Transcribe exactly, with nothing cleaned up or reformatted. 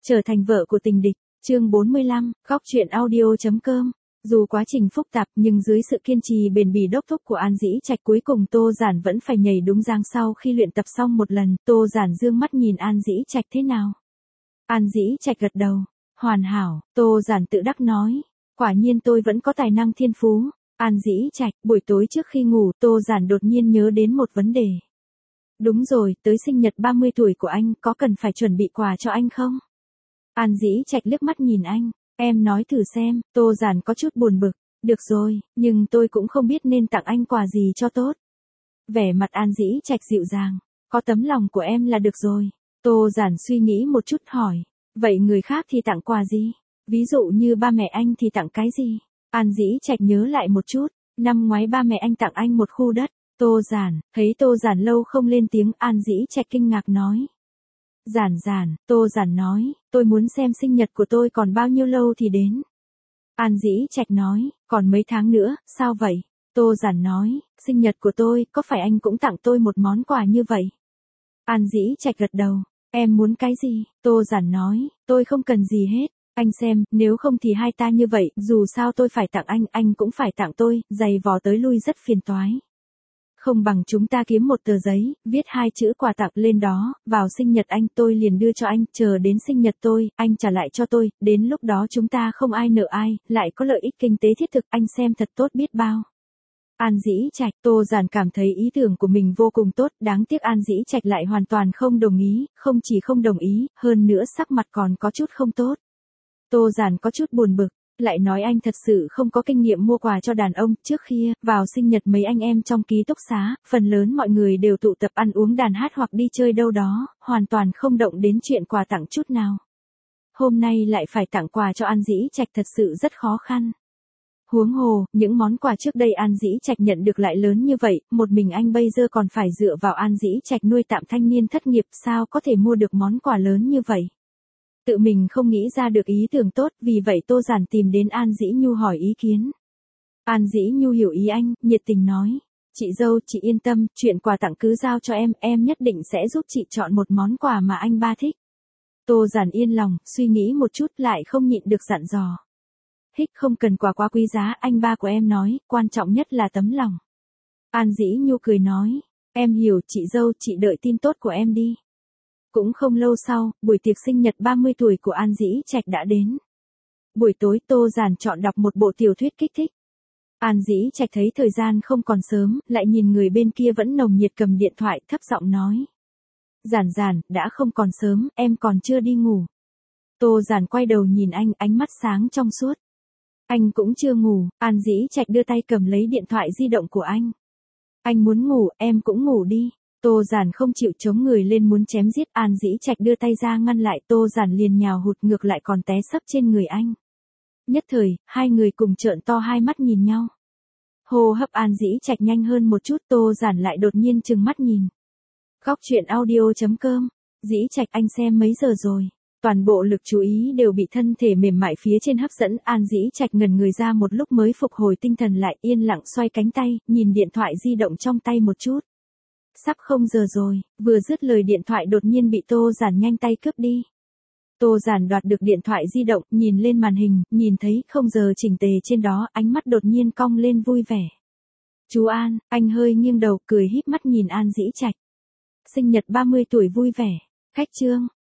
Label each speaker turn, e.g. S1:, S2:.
S1: Trở thành vợ của tình địch, chương bốn mươi lăm, góc truyện audio.com. Dù quá trình phức tạp nhưng dưới sự kiên trì bền bỉ đốc thúc của An Dĩ Trạch cuối cùng Tô Giản vẫn phải nhảy đúng giang sau khi luyện tập xong một lần. Tô Giản dương mắt nhìn An Dĩ Trạch thế nào? An Dĩ Trạch gật đầu. Hoàn hảo, Tô Giản tự đắc nói. Quả nhiên tôi vẫn có tài năng thiên phú. An Dĩ Trạch, buổi tối trước khi ngủ Tô Giản đột nhiên nhớ đến một vấn đề. Đúng rồi, tới sinh nhật ba mươi tuổi của anh có cần phải chuẩn bị quà cho anh không? An Dĩ Trạch liếc mắt nhìn anh, em nói thử xem. Tô Giản có chút buồn bực. Được rồi, nhưng tôi cũng không biết nên tặng anh quà gì cho tốt. Vẻ mặt An Dĩ Trạch dịu dàng, có tấm lòng của em là được rồi. Tô Giản suy nghĩ một chút hỏi, vậy người khác thì tặng quà gì? Ví dụ như ba mẹ anh thì tặng cái gì? An Dĩ Trạch nhớ lại một chút, năm ngoái ba mẹ anh tặng anh một khu đất. Tô Giản, thấy Tô Giản lâu không lên tiếng, An Dĩ Trạch kinh ngạc nói. Giản Giản, Tô Giản nói, tôi muốn xem sinh nhật của tôi còn bao nhiêu lâu thì đến. An Dĩ Trạch nói, còn mấy tháng nữa, sao vậy? Tô Giản nói, sinh nhật của tôi, có phải anh cũng tặng tôi một món quà như vậy? An Dĩ Trạch gật đầu, em muốn cái gì? Tô Giản nói, tôi không cần gì hết. Anh xem, nếu không thì hai ta như vậy, dù sao tôi phải tặng anh, anh cũng phải tặng tôi, giày vò tới lui rất phiền toái. Không bằng chúng ta kiếm một tờ giấy, viết hai chữ quà tặng lên đó, vào sinh nhật anh tôi liền đưa cho anh, chờ đến sinh nhật tôi, anh trả lại cho tôi, đến lúc đó chúng ta không ai nợ ai, lại có lợi ích kinh tế thiết thực, anh xem thật tốt biết bao. An Dĩ Trạch, Tô Giản cảm thấy ý tưởng của mình vô cùng tốt, đáng tiếc An Dĩ Trạch lại hoàn toàn không đồng ý, không chỉ không đồng ý, hơn nữa sắc mặt còn có chút không tốt. Tô Giản có chút buồn bực, lại nói anh thật sự không có kinh nghiệm mua quà cho đàn ông. Trước kia, vào sinh nhật mấy anh em trong ký túc xá, phần lớn mọi người đều tụ tập ăn uống đàn hát hoặc đi chơi đâu đó, hoàn toàn không động đến chuyện quà tặng chút nào. Hôm nay lại phải tặng quà cho An Dĩ Trạch thật sự rất khó khăn. Huống hồ, những món quà trước đây An Dĩ Trạch nhận được lại lớn như vậy, một mình anh bây giờ còn phải dựa vào An Dĩ Trạch nuôi tạm thanh niên thất nghiệp, sao có thể mua được món quà lớn như vậy. Tự mình không nghĩ ra được ý tưởng tốt, vì vậy Tô Giản tìm đến An Dĩ Nhu hỏi ý kiến. An Dĩ Nhu hiểu ý anh, nhiệt tình nói, chị dâu, chị yên tâm, chuyện quà tặng cứ giao cho em, em nhất định sẽ giúp chị chọn một món quà mà anh ba thích. Tô Giản yên lòng, suy nghĩ một chút lại không nhịn được dặn dò. Hích, không cần quà quá quý giá, anh ba của em nói, quan trọng nhất là tấm lòng. An Dĩ Nhu cười nói, em hiểu chị dâu, chị đợi tin tốt của em đi. Cũng không lâu sau, buổi tiệc sinh nhật ba mươi tuổi của An Dĩ Trạch đã đến. Buổi tối Tô Giản chọn đọc một bộ tiểu thuyết kích thích. An Dĩ Trạch thấy thời gian không còn sớm, lại nhìn người bên kia vẫn nồng nhiệt cầm điện thoại, thấp giọng nói. Giản Giản, đã không còn sớm, em còn chưa đi ngủ. Tô Giản quay đầu nhìn anh, ánh mắt sáng trong suốt. Anh cũng chưa ngủ. An Dĩ Trạch đưa tay cầm lấy điện thoại di động của anh. Anh muốn ngủ, em cũng ngủ đi. Tô Giản không chịu chống người lên muốn chém giết, An Dĩ Trạch đưa tay ra ngăn lại, Tô Giản liền nhào hụt ngược lại còn té sấp trên người anh. Nhất thời, hai người cùng trợn to hai mắt nhìn nhau. Hô hấp An Dĩ Trạch nhanh hơn một chút, Tô Giản lại đột nhiên trừng mắt nhìn. Góc truyện audio.com. Dĩ Trạch, anh xem mấy giờ rồi? Toàn bộ lực chú ý đều bị thân thể mềm mại phía trên hấp dẫn, An Dĩ Trạch ngẩn người ra một lúc mới phục hồi tinh thần lại, yên lặng xoay cánh tay, nhìn điện thoại di động trong tay một chút. Sắp không giờ rồi, vừa dứt lời điện thoại đột nhiên bị Tô Giản nhanh tay cướp đi. Tô Giản đoạt được điện thoại di động, nhìn lên màn hình, nhìn thấy không giờ chỉnh tề trên đó, ánh mắt đột nhiên cong lên vui vẻ. Chú An, anh hơi nghiêng đầu, cười híp mắt nhìn An Dĩ Trạch. Sinh nhật ba mươi tuổi vui vẻ. Khách trương,